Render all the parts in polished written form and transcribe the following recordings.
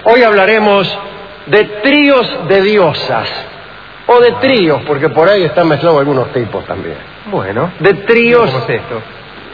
Hoy hablaremos de tríos de diosas, o de tríos, porque por ahí están mezclados algunos tipos también. Bueno. De tríos. ¿Cómo es esto?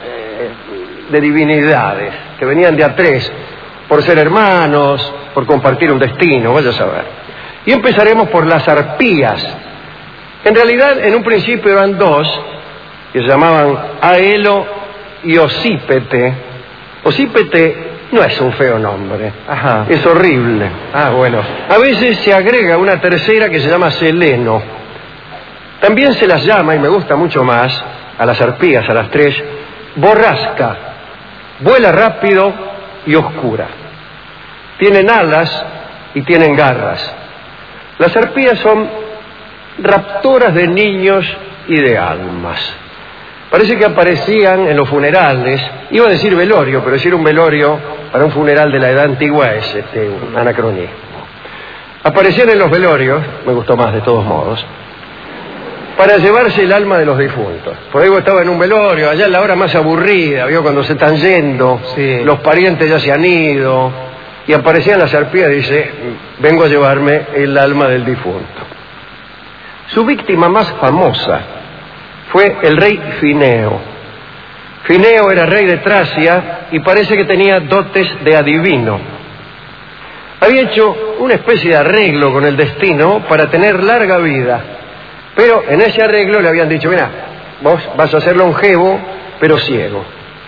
De divinidades, que venían de a tres, por ser hermanos, por compartir un destino, vaya a saber. Y empezaremos por las arpías. En realidad, en un principio eran dos, que se llamaban Aelo y Osípete. Osípete no es un feo nombre. Ajá. Es horrible. Ah, bueno. A veces se agrega una tercera que se llama Seleno. También se las llama, y me gusta mucho más, a las arpías, a las tres, Borrasca. Vuela rápido y oscura. Tienen alas y tienen garras. Las arpías son raptoras de niños y de almas. Parece que aparecían en los funerales. Iba a decir velorio, pero decir un velorio para un funeral de la edad antigua es un anacronismo. Aparecían en los velorios, me gustó más de todos modos, para llevarse el alma de los difuntos. Por ahí estaba en un velorio, allá en la hora más aburrida, vio cuando se están yendo, sí. Los parientes ya se han ido, y aparecían las arpías y dice, vengo a llevarme el alma del difunto. Su víctima más famosa fue el rey Fineo. Fineo era rey de Tracia y parece que tenía dotes de adivino. Había hecho una especie de arreglo con el destino para tener larga vida. Pero en ese arreglo le habían dicho, mira, vos vas a ser longevo, pero ciego.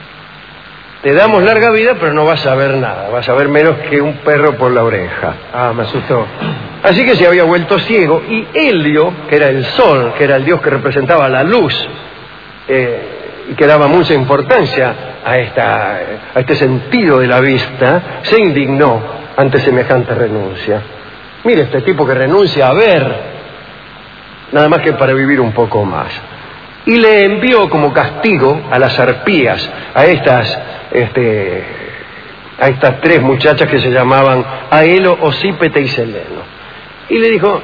Te damos larga vida, pero no vas a ver nada. Vas a ver menos que un perro por la oreja. Ah, me asustó. Así que se había vuelto ciego. Y Helio, que era el sol, que era el dios que representaba la luz, y que daba mucha importancia a este sentido de la vista, se indignó ante semejante renuncia. Mire, este tipo que renuncia a ver, nada más que para vivir un poco más. Y le envió como castigo a las arpías, a estas tres muchachas que se llamaban Aelo, Osípete y Seleno. Y le dijo,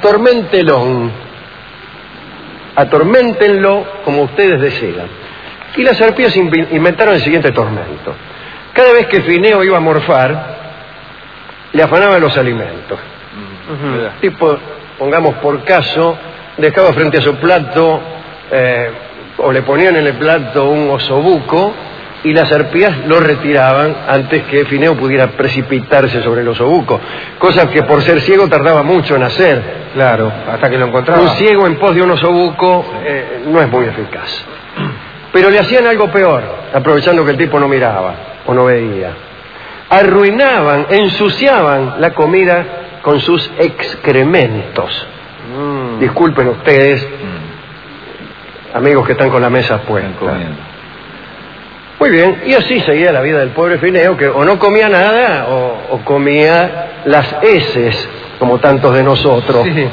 atorméntenlo como ustedes desean. Y las arpías inventaron el siguiente tormento. Cada vez que Fineo iba a morfar, le afanaban los alimentos. Tipo, pongamos por caso, dejaba frente a su plato, o le ponían en el plato un osobuco, y las arpías lo retiraban antes que Fineo pudiera precipitarse sobre el osobuco, cosa que por ser ciego tardaba mucho en hacer. Claro, hasta que lo encontraba. Un ciego en pos de un osobuco no es muy eficaz. Pero le hacían algo peor, aprovechando que el tipo no miraba o no veía. Arruinaban, ensuciaban la comida con sus excrementos. Disculpen ustedes, amigos que están con la mesa puesta. Muy bien, y así seguía la vida del pobre Fineo, que o no comía nada o comía las heces, como tantos de nosotros. Sí.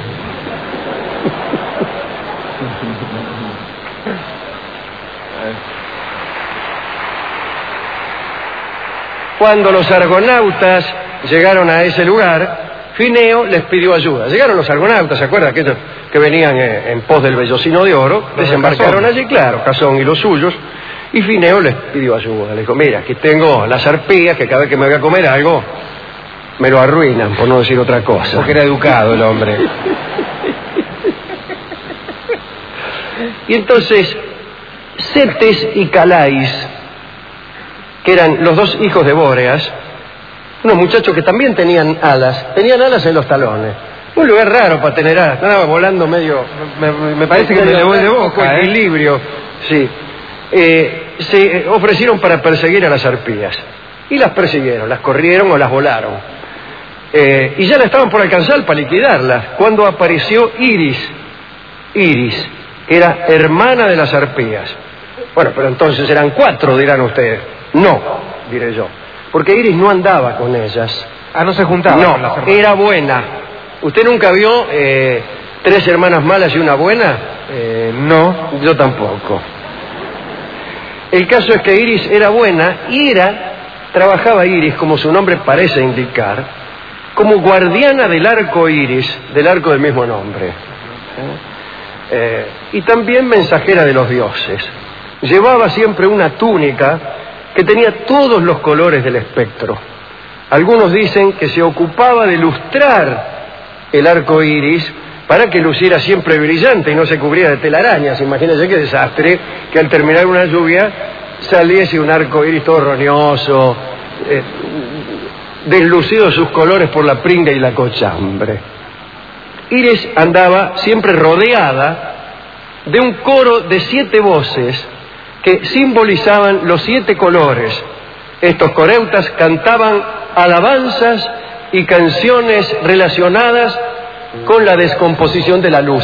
Cuando los argonautas llegaron a ese lugar, Fineo les pidió ayuda. Llegaron los argonautas, ¿se acuerdan? Aquellos que venían en pos del vellocino de oro, desembarcaron allí, claro, Jasón y los suyos, y Fineo les pidió ayuda. Le dijo, mira, aquí tengo las arpías, que cada vez que me voy a comer algo, me lo arruinan, por no decir otra cosa. Porque era educado el hombre. Y entonces, Cetes y Calais, que eran los dos hijos de Bóreas, unos muchachos que también tenían alas en los talones. Un lugar raro para tener alas, estaba volando medio... Me parece que me le voy de boca, equilibrio, sí. Se ofrecieron para perseguir a las arpías. Y las persiguieron, las corrieron o las volaron. Y ya la estaban por alcanzar para liquidarlas, cuando apareció Iris, que era hermana de las arpías. Bueno, pero entonces eran 4, dirán ustedes. No, diré yo. Porque Iris no andaba con ellas. Ah, no se juntaba. No, con las hermanas. era buena. ¿Usted nunca vio 3 hermanas malas y una buena? No. Yo tampoco. El caso es que Iris era buena y trabajaba Iris, como su nombre parece indicar, como guardiana del arco iris, del arco del mismo nombre. Y también mensajera de los dioses. Llevaba siempre una túnica que tenía todos los colores del espectro. Algunos dicen que se ocupaba de lustrar el arco iris para que luciera siempre brillante y no se cubriera de telarañas. Imagínense qué desastre que al terminar una lluvia saliese un arco iris todo roñoso, deslucido sus colores por la pringa y la cochambre. Iris andaba siempre rodeada de un coro de 7 voces que simbolizaban los 7 colores. Estos coreutas cantaban alabanzas y canciones relacionadas con la descomposición de la luz.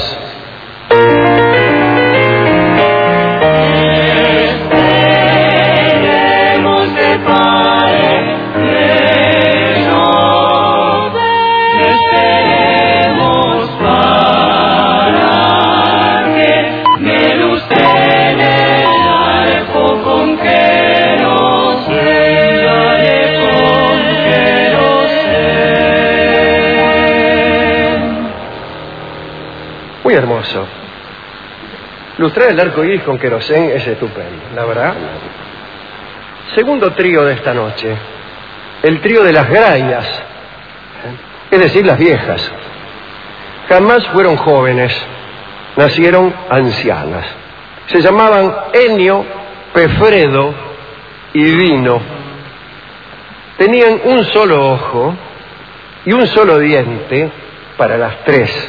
Muy hermoso. Lustrar el arco iris con querosén es estupendo, la verdad. Segundo trío de esta noche, el trío de las grayas, es decir, las viejas. Jamás fueron jóvenes, nacieron ancianas. Se llamaban Enio, Pefredo y Dino. Tenían un solo ojo y un solo diente para las 3.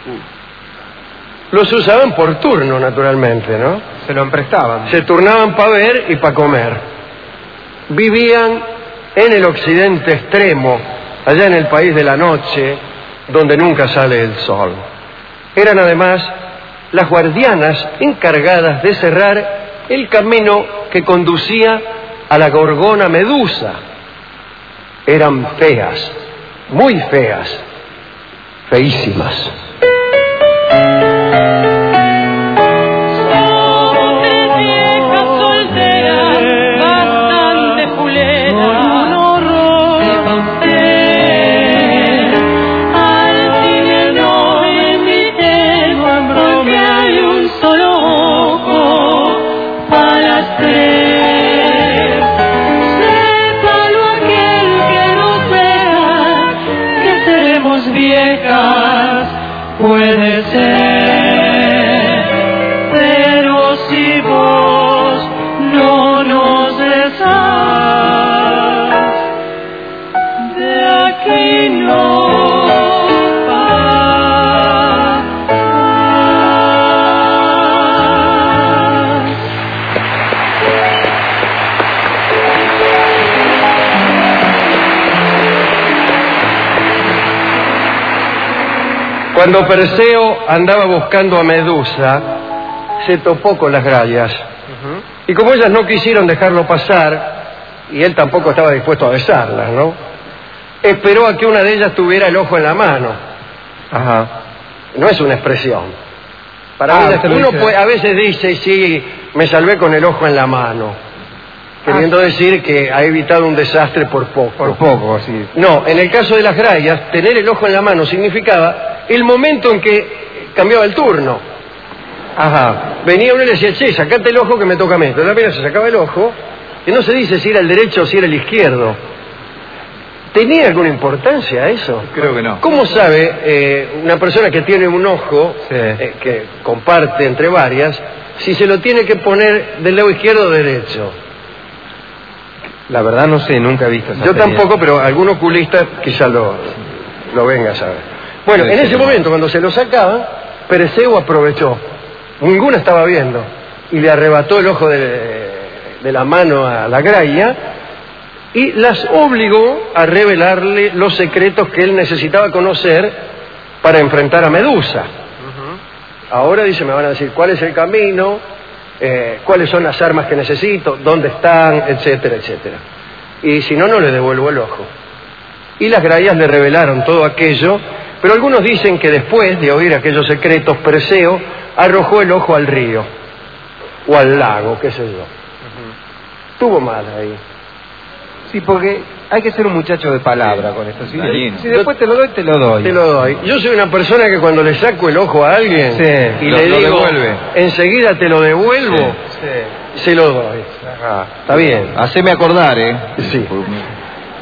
Los usaban por turno, naturalmente, ¿no? Se lo emprestaban. Se turnaban para ver y para comer. Vivían en el occidente extremo, allá en el país de la noche, donde nunca sale el sol. Eran además las guardianas encargadas de cerrar el camino que conducía a la gorgona Medusa. Eran feas, muy feas, feísimas. Puede ser, pero si vos no nos besás, de aquí no pasás. Cuando Perseo andaba buscando a Medusa, se topó con las grayas. Y como ellas no quisieron dejarlo pasar, y él tampoco estaba dispuesto a besarlas, ¿no? Esperó a que una de ellas tuviera el ojo en la mano. Ajá. No es una expresión. Para uno a veces dice, sí, me salvé con el ojo en la mano, queriendo decir que ha evitado un desastre por poco. Por poco, sí. No, en el caso de las grayas, tener el ojo en la mano significaba el momento en que cambiaba el turno. Ajá. Venía uno y le decía, che, sacate el ojo que me toca a mí. Entonces la primera se sacaba el ojo, que no se dice si era el derecho o si era el izquierdo. ¿Tenía alguna importancia eso? Creo que no. ¿Cómo sabe una persona que tiene un ojo, Sí. que comparte entre varias, si se lo tiene que poner del lado izquierdo o derecho? La verdad no sé, nunca he visto esa Yo serie. tampoco, pero algún oculista quizá lo venga a saber. Bueno, en ese momento, cuando se lo sacaban, Perseo aprovechó. Ninguna estaba viendo. Y le arrebató el ojo de la mano a la graya y las obligó a revelarle los secretos que él necesitaba conocer para enfrentar a Medusa. Ahora dice, me van a decir cuál es el camino, cuáles son las armas que necesito, dónde están, etcétera, etcétera. Y si no, no le devuelvo el ojo. Y las grayas le revelaron todo aquello, pero algunos dicen que después de oír aquellos secretos, Perseo arrojó el ojo al río, o al lago, qué sé yo. Tuvo mal ahí. Sí, porque hay que ser un muchacho de palabra con esto. Si después te lo doy, te lo doy. Te lo doy. Yo soy una persona que cuando le saco el ojo a alguien Sí, y lo le digo, devuelve. enseguida te lo devuelvo, se lo doy. Ajá. Está bien. Haceme acordar, Sí.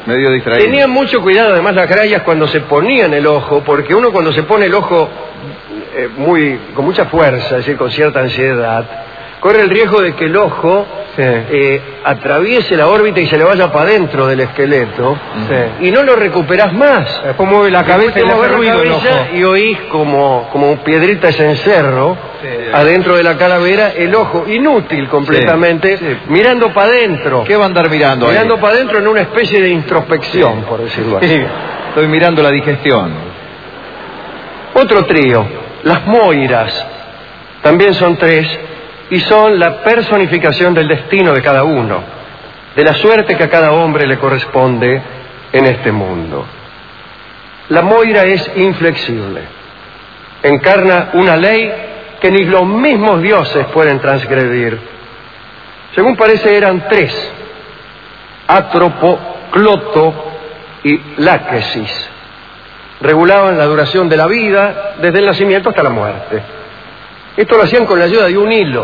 medio distraído. Tenían mucho cuidado además las grallas cuando se ponían el ojo, porque uno cuando se pone el ojo con mucha fuerza, es decir, con cierta ansiedad, corre el riesgo de que el ojo atraviese la órbita y se le vaya para adentro del esqueleto, y no lo recuperás más. Después mueve la cabeza y le hace ruido el ojo. Y oís como piedritas en cerro, adentro de la calavera, el ojo inútil completamente, mirando para adentro. ¿Qué va a andar mirando ahí? Mirando para adentro en una especie de introspección, por decirlo así. Estoy mirando la digestión. Otro trío, las Moiras, también son 3, y son la personificación del destino de cada uno, de la suerte que a cada hombre le corresponde en este mundo. La Moira es inflexible, encarna una ley que ni los mismos dioses pueden transgredir. Según parece eran 3, Átropo, Cloto y Láquesis. Regulaban la duración de la vida desde el nacimiento hasta la muerte. Esto lo hacían con la ayuda de un hilo.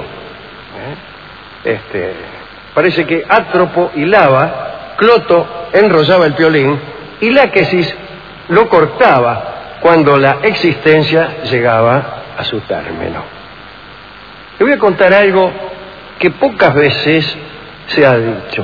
Parece que Átropo hilaba, Cloto enrollaba el piolín y Láquesis lo cortaba cuando la existencia llegaba a su término. Le voy a contar algo que pocas veces se ha dicho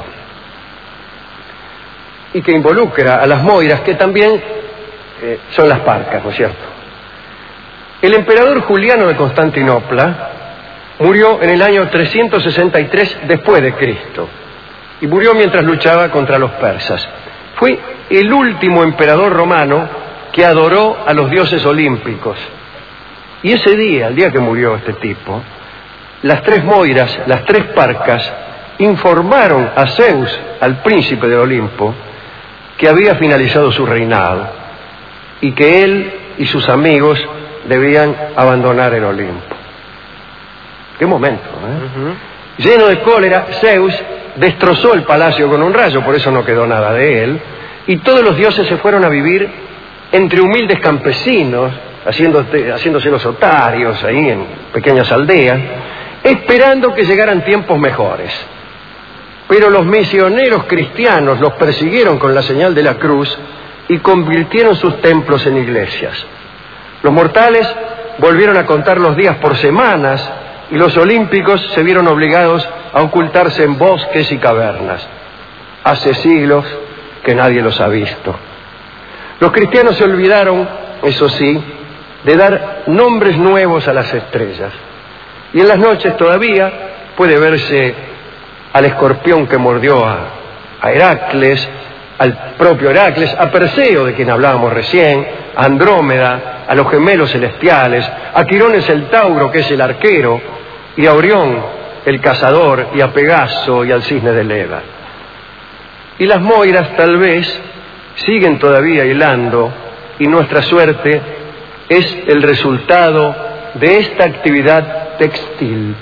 y que involucra a las Moiras, que también son las Parcas, ¿no es cierto? El emperador Juliano de Constantinopla murió en el año 363 después de Cristo y murió mientras luchaba contra los persas. Fue el último emperador romano que adoró a los dioses olímpicos. Y ese día, el día que murió este tipo, las 3 Moiras, las 3 Parcas, informaron a Zeus, al príncipe del Olimpo, que había finalizado su reinado y que él y sus amigos debían abandonar el Olimpo. ¡Qué momento! Lleno de cólera, Zeus destrozó el palacio con un rayo, por eso no quedó nada de él, y todos los dioses se fueron a vivir entre humildes campesinos, haciéndose los otarios ahí en pequeñas aldeas, esperando que llegaran tiempos mejores. Pero los misioneros cristianos los persiguieron con la señal de la cruz y convirtieron sus templos en iglesias. Los mortales volvieron a contar los días por semanas y los olímpicos se vieron obligados a ocultarse en bosques y cavernas. Hace siglos que nadie los ha visto. Los cristianos se olvidaron, eso sí, de dar nombres nuevos a las estrellas. Y en las noches todavía puede verse al escorpión que mordió a Heracles, al propio Heracles, a Perseo, de quien hablábamos recién, a Andrómeda, a los gemelos celestiales, a Quirón el centauro, que es el arquero, y a Orión, el cazador, y a Pegaso y al cisne de Leda. Y las Moiras tal vez siguen todavía hilando, y nuestra suerte es el resultado de esta actividad textil.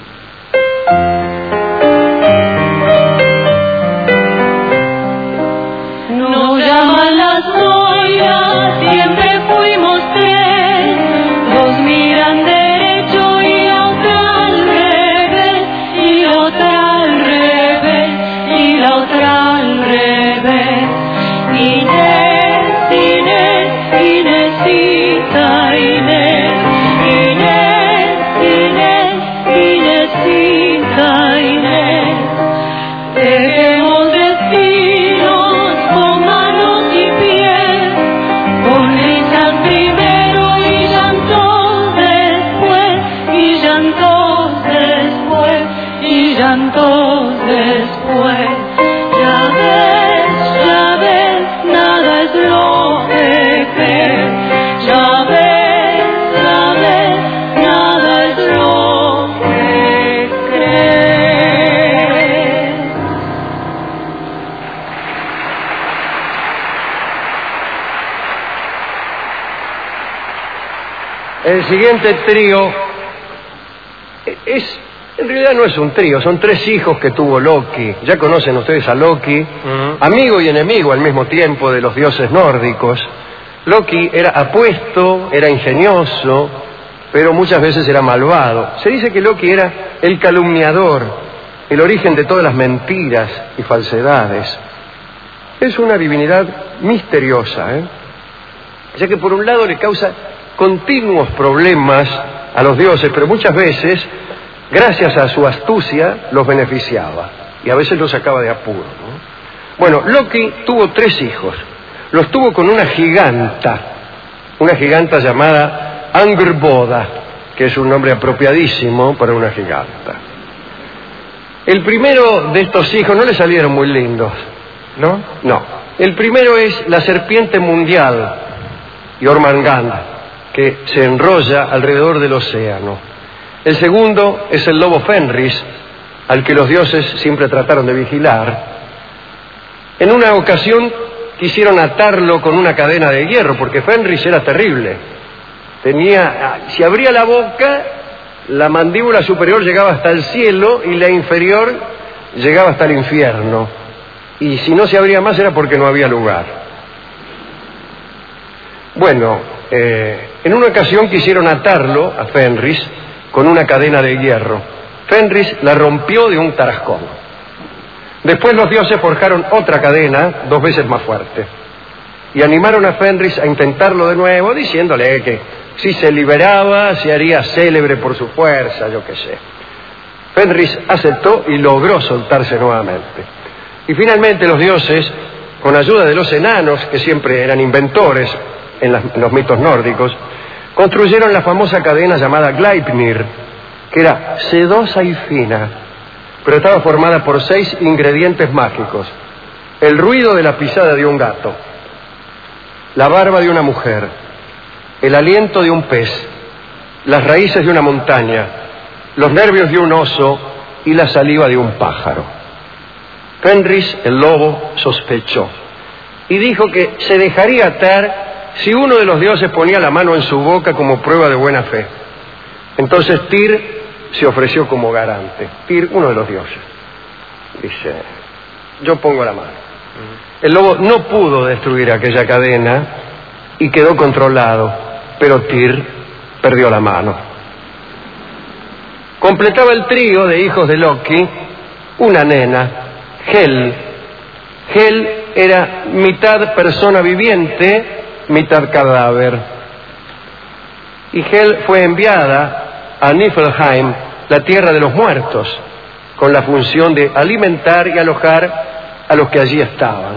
Nos llaman las Moiras, siempre fuimos 3, 2 miran derecho y la otra al revés, y la otra al revés, y la otra al revés. Inés, Inés, Inesita, Inés, Inés, Inés, Inesita, Inés. Tejemos destinos con manos y pies, con risas primero y llantos después, y llantos después, y llantos después. Ya ves, nada es lo que crees. Ya ves, nada es lo que crees. El siguiente trío en realidad no es un trío, son 3 hijos que tuvo Loki. Ya conocen ustedes a Loki, amigo y enemigo al mismo tiempo de los dioses nórdicos. Loki era apuesto, era ingenioso, pero muchas veces era malvado. Se dice que Loki era el calumniador, el origen de todas las mentiras y falsedades. Es una divinidad misteriosa, ya que por un lado le causa continuos problemas a los dioses, pero muchas veces, gracias a su astucia, los beneficiaba y a veces los sacaba de apuro, ¿no? Bueno, Loki tuvo 3 hijos. Los tuvo con una giganta llamada Angrboda, que es un nombre apropiadísimo para una giganta. El primero de estos hijos no le salieron muy lindos, ¿no? No. El primero es la serpiente mundial, Jormungand, que se enrolla alrededor del océano. El segundo es el lobo Fenris, al que los dioses siempre trataron de vigilar. En una ocasión quisieron atarlo con una cadena de hierro, porque Fenris era terrible. Si abría la boca, la mandíbula superior llegaba hasta el cielo y la inferior llegaba hasta el infierno. Y si no se abría más era porque no había lugar. Bueno, en una ocasión quisieron atarlo a Fenris con una cadena de hierro. Fenris la rompió de un tarascón. Después los dioses forjaron otra cadena 2 veces más fuerte y animaron a Fenris a intentarlo de nuevo, diciéndole que si se liberaba se haría célebre por su fuerza, yo qué sé. Fenris aceptó y logró soltarse nuevamente. Y finalmente los dioses, con ayuda de los enanos, que siempre eran inventores en los mitos nórdicos, construyeron la famosa cadena llamada Gleipnir, que era sedosa y fina, pero estaba formada por 6 ingredientes mágicos: el ruido de la pisada de un gato, la barba de una mujer, el aliento de un pez, las raíces de una montaña, los nervios de un oso y la saliva de un pájaro. Fenris, el lobo, sospechó y dijo que se dejaría atar si uno de los dioses ponía la mano en su boca como prueba de buena fe. Entonces Tyr se ofreció como garante. Tyr, uno de los dioses, dice: yo pongo la mano. El lobo no pudo destruir aquella cadena y quedó controlado, pero Tyr perdió la mano. Completaba el trío de hijos de Loki una nena, Hel. Hel era mitad persona viviente, mitad cadáver. Y Hel fue enviada a Niflheim, la tierra de los muertos, con la función de alimentar y alojar a los que allí estaban.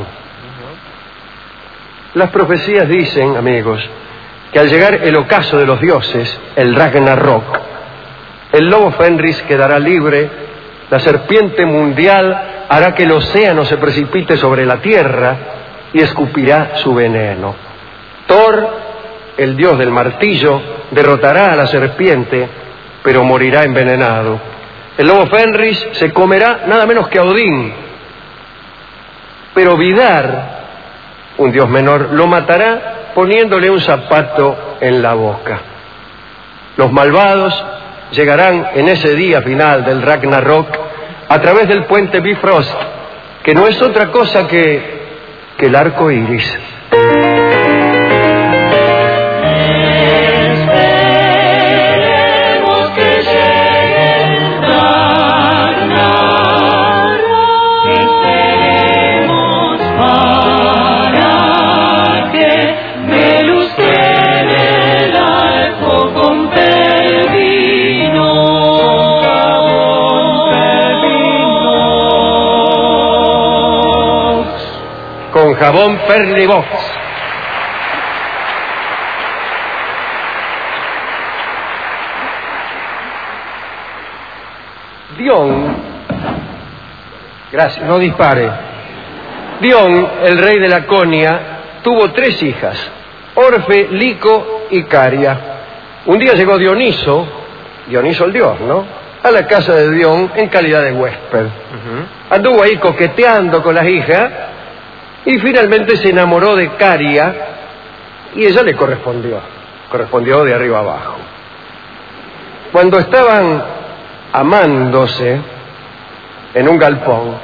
Las profecías dicen, amigos, que al llegar el ocaso de los dioses, el Ragnarok, el lobo Fenris quedará libre, la serpiente mundial hará que el océano se precipite sobre la tierra y escupirá su veneno. Thor, el dios del martillo, derrotará a la serpiente, pero morirá envenenado. El lobo Fenris se comerá nada menos que a Odín, pero Vidar, un dios menor, lo matará poniéndole un zapato en la boca. Los malvados llegarán en ese día final del Ragnarok a través del puente Bifrost, que no es otra cosa que el arco iris. Con jabón Perlibox. Dion, gracias, no dispare. Dion, el rey de Laconia, tuvo 3 hijas, Orfe, Lico y Caria. Un día llegó Dioniso el dios, ¿no?, a la casa de Dion en calidad de huésped. Anduvo ahí coqueteando con las hijas y finalmente se enamoró de Caria y ella le correspondió de arriba abajo. Cuando estaban amándose en un galpón,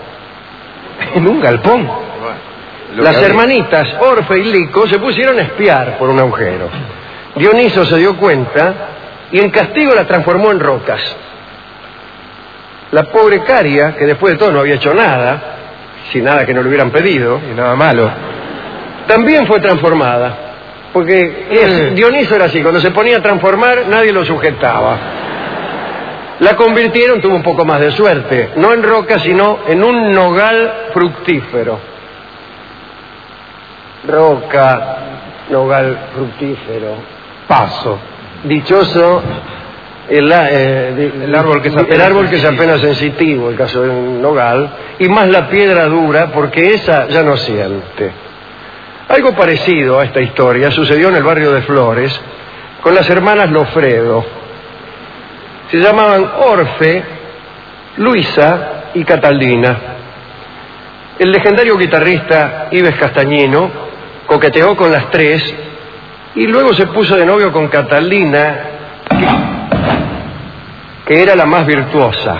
las hermanitas Orfe y Lico se pusieron a espiar por un agujero. Dioniso se dio cuenta y en castigo las transformó en rocas. La pobre Caria, que después de todo no había hecho nada, sin nada que no le hubieran pedido. Y nada malo. También fue transformada, porque Dioniso era así, cuando se ponía a transformar nadie lo sujetaba. La convirtieron, tuvo un poco más de suerte, no en roca, sino en un nogal fructífero. Roca, nogal fructífero. Paso. Dichoso el árbol que es apenas sensitivo, el caso del nogal, y más la piedra dura, porque esa ya no siente. Algo parecido a esta historia sucedió en el barrio de Flores con las hermanas Lofredo. Se llamaban Orfe, Luisa y Catalina. El legendario guitarrista Ives Castañino coqueteó con las tres y luego se puso de novio con Catalina, que era la más virtuosa.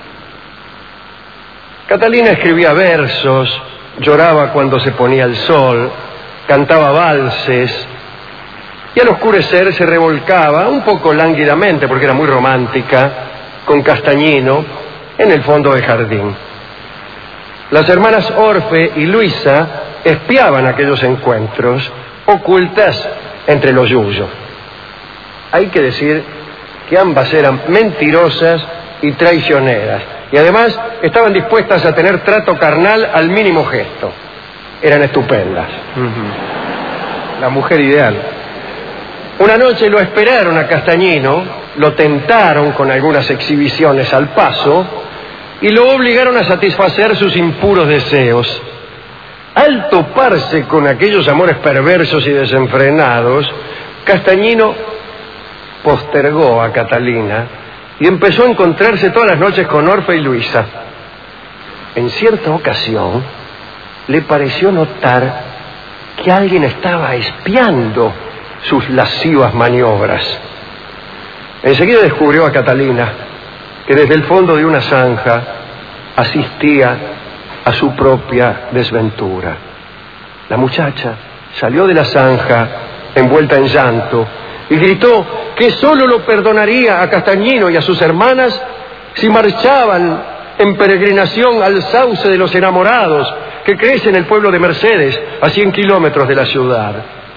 Catalina escribía versos, lloraba cuando se ponía el sol, cantaba valses y al oscurecer se revolcaba un poco lánguidamente, porque era muy romántica, con Castañino en el fondo del jardín. Las hermanas Orfe y Luisa espiaban aquellos encuentros, ocultas entre los yuyos. Hay que decir que ambas eran mentirosas y traicioneras, y además estaban dispuestas a tener trato carnal al mínimo gesto. Eran estupendas. La mujer ideal. Una noche lo esperaron a Castañino, lo tentaron con algunas exhibiciones al paso y lo obligaron a satisfacer sus impuros deseos. Al toparse con aquellos amores perversos y desenfrenados, Castañino postergó a Catalina y empezó a encontrarse todas las noches con Orfe y Luisa. En cierta ocasión le pareció notar que alguien estaba espiando sus lascivas maniobras. Enseguida descubrió a Catalina, que desde el fondo de una zanja asistía a su propia desventura. La muchacha salió de la zanja envuelta en llanto y gritó que solo lo perdonaría a Castañino y a sus hermanas si marchaban en peregrinación al sauce de los enamorados que crece en el pueblo de Mercedes, a 100 kilómetros de la ciudad.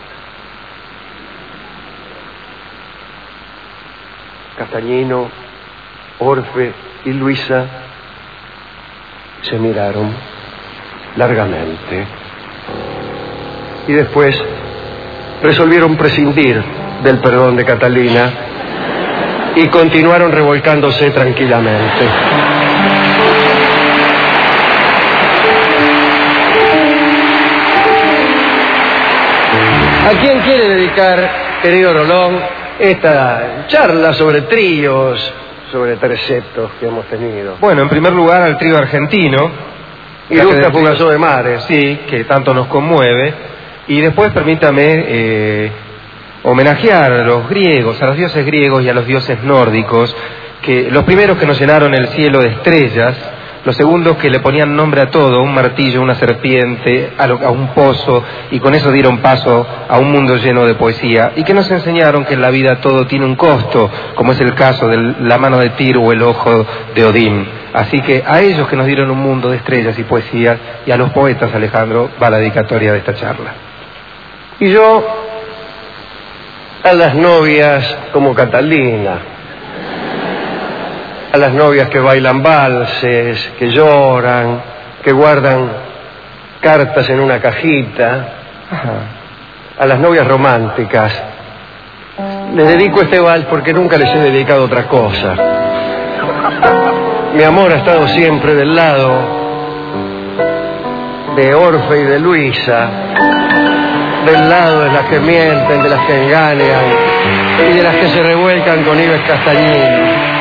Castañino, Orfe y Luisa se miraron largamente y después resolvieron prescindir del perdón de Catalina y continuaron revolcándose tranquilamente. ¿A quién quiere dedicar, querido Rolón, esta charla sobre tríos, sobre tercetos que hemos tenido? Bueno, en primer lugar al trío argentino. Ilustra Fugazó de Mares. Sí, que tanto nos conmueve. Y después permítame homenajear a los griegos, a los dioses griegos y a los dioses nórdicos, que los primeros que nos llenaron el cielo de estrellas, los segundos que le ponían nombre a todo, un martillo, una serpiente, a un pozo, y con eso dieron paso a un mundo lleno de poesía, y que nos enseñaron que en la vida todo tiene un costo, como es el caso de la mano de Tyr o el ojo de Odín. Así que a ellos que nos dieron un mundo de estrellas y poesías, y a los poetas, Alejandro, va la dedicatoria de esta charla. Y yo a las novias como Catalina, a las novias que bailan valses, que lloran, que guardan cartas en una cajita, a las novias románticas. Les dedico este vals porque nunca les he dedicado otra cosa. Mi amor ha estado siempre del lado de Orfe y de Luisa, del lado de las que mienten, de las que engañan y de las que se revuelcan con Ives Castañino.